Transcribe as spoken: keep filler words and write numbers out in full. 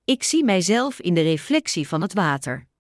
Ik zie mijzelf in de reflectie van het water.